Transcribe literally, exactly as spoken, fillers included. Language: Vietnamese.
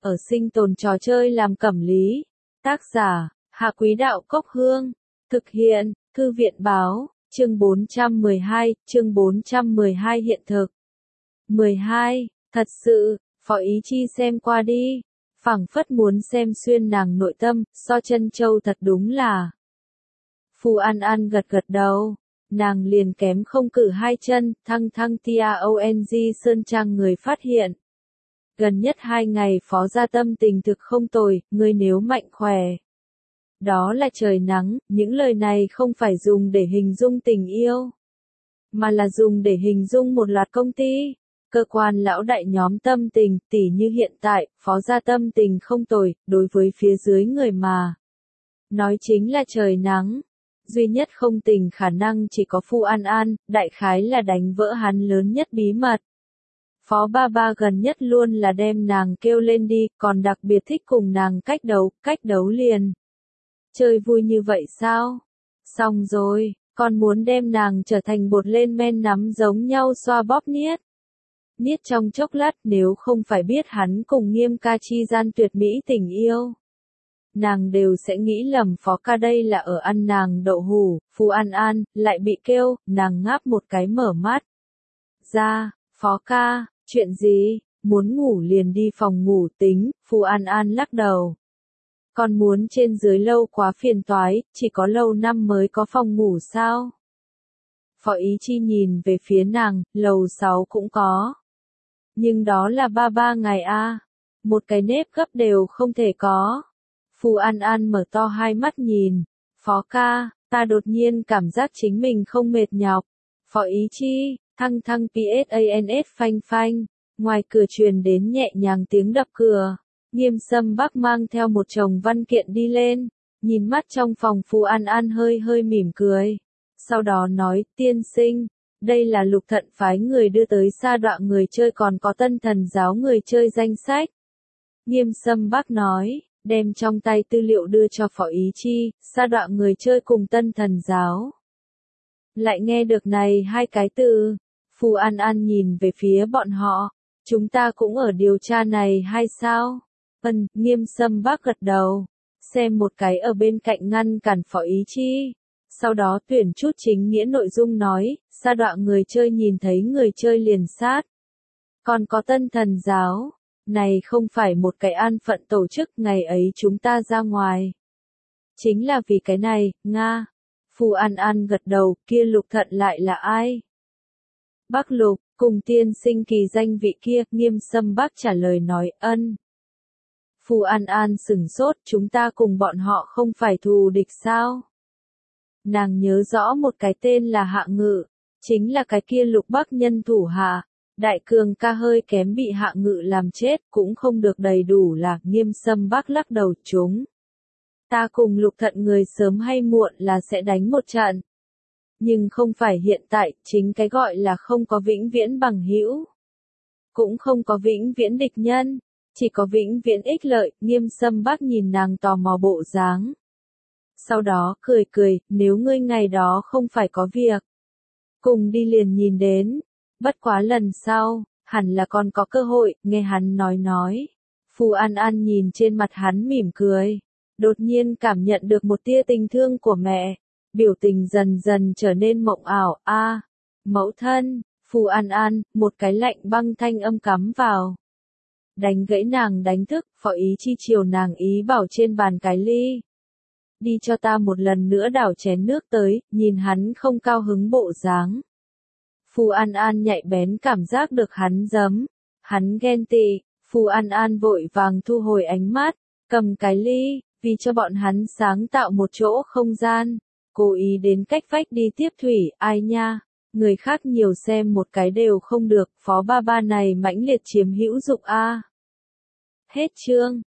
ở sinh tồn trò chơi làm cẩm lý. Tác giả, Hạ Quý Đạo Cốc Hương. Thực hiện, Thư viện Báo, chương bốn trăm mười hai, chương bốn trăm mười hai hiện thực. mười hai, thật sự, Phó Ý Chi xem qua đi. Phảng phất muốn xem xuyên nàng nội tâm, so chân châu thật đúng là. Phù An An gật gật đầu. Nàng liền kém không cử hai chân, thăng thăng tong sơn trang người phát hiện. Gần nhất hai ngày phó gia tâm tình thực không tồi, ngươi nếu mạnh khỏe. Đó là trời nắng, những lời này không phải dùng để hình dung tình yêu. Mà là dùng để hình dung một loạt công ty, cơ quan lão đại nhóm tâm tình, tỉ như hiện tại, phó gia tâm tình không tồi, đối với phía dưới người mà. Nói chính là trời nắng. Duy nhất không tình khả năng chỉ có Phù An An, đại khái là đánh vỡ hắn lớn nhất bí mật. Phó ba ba gần nhất luôn là đem nàng kêu lên đi, còn đặc biệt thích cùng nàng cách đấu, cách đấu liền. Chơi vui như vậy sao? Xong rồi, còn muốn đem nàng trở thành bột lên men nắm giống nhau xoa bóp niết. Niết trong chốc lát nếu không phải biết hắn cùng Nghiêm ca chi gian tuyệt mỹ tình yêu. Nàng đều sẽ nghĩ lầm Phó ca đây là ở ăn nàng đậu hủ, Phù An An, lại bị kêu, nàng ngáp một cái mở mắt. Ra, Phó ca, chuyện gì, muốn ngủ liền đi phòng ngủ tính, Phù An An lắc đầu. Còn muốn trên dưới lâu quá phiền toái, chỉ có lâu năm mới có phòng ngủ sao? Phó Ý Chi nhìn về phía nàng, lầu sáu cũng có. Nhưng đó là ba ba ngày a, một cái nếp gấp đều không thể có. Phù An An mở to hai mắt nhìn. Phó ca, ta đột nhiên cảm giác chính mình không mệt nhọc. Phó Ý Chi, thăng thăng psans phanh phanh. Ngoài cửa truyền đến nhẹ nhàng tiếng đập cửa. Nghiêm Sâm Bắc mang theo một chồng văn kiện đi lên. Nhìn mắt trong phòng Phù An An hơi hơi mỉm cười. Sau đó nói, tiên sinh, đây là Lục Thận phái người đưa tới sa đọa người chơi còn có Tân Thần giáo người chơi danh sách. Nghiêm Sâm Bắc nói. Đem trong tay tư liệu đưa cho Phó Ý Chi, sa đọa người chơi cùng Tân Thần giáo. Lại nghe được này hai cái từ, Phù An An nhìn về phía bọn họ, chúng ta cũng ở điều tra này hay sao? Ân, Nghiêm Sâm Bắc gật đầu, xem một cái ở bên cạnh ngăn cản Phó Ý Chi. Sau đó tuyển chút chính nghĩa nội dung nói, sa đọa người chơi nhìn thấy người chơi liền sát. Còn có Tân Thần giáo. Này không phải một cái an phận tổ chức ngày ấy chúng ta ra ngoài. Chính là vì cái này, Nga. Phù An An gật đầu, kia Lục Thận lại là ai? Bắc Lục, cùng tiên sinh kỳ danh vị kia, Nghiêm Sâm Bắc trả lời nói, ân. Phù An An sửng sốt, chúng ta cùng bọn họ không phải thù địch sao? Nàng nhớ rõ một cái tên là Hạ Ngự, chính là cái kia Lục Bắc nhân thủ hạ. Đại cường ca hơi kém bị Hạ Ngự làm chết, cũng không được đầy đủ là, Nghiêm Sâm Bắc lắc đầu chúng. Ta cùng Lục Thận người sớm hay muộn là sẽ đánh một trận. Nhưng không phải hiện tại, chính cái gọi là không có vĩnh viễn bằng hữu. Cũng không có vĩnh viễn địch nhân, chỉ có vĩnh viễn ích lợi, Nghiêm Sâm Bắc nhìn nàng tò mò bộ dáng. Sau đó, cười cười, nếu ngươi ngày đó không phải có việc. Cùng đi liền nhìn đến. Bất quá lần sau, hẳn là còn có cơ hội, nghe hắn nói nói. Phù An An nhìn trên mặt hắn mỉm cười. Đột nhiên cảm nhận được một tia tình thương của mẹ. Biểu tình dần dần trở nên mộng ảo. A, à, mẫu thân, Phù An An, một cái lạnh băng thanh âm cắm vào. Đánh gãy nàng đánh thức, Phó Ý Chi chiều nàng ý bảo trên bàn cái ly. Đi cho ta một lần nữa đảo chén nước tới, nhìn hắn không cao hứng bộ dáng. Phù An An nhạy bén cảm giác được hắn giấm, hắn ghen tị, Phù An An vội vàng thu hồi ánh mắt, cầm cái ly, vì cho bọn hắn sáng tạo một chỗ không gian, cố ý đến cách vách đi tiếp thủy, ai nha, người khác nhiều xem một cái đều không được, Phó ba ba này mãnh liệt chiếm hữu dụng a. Hết chương.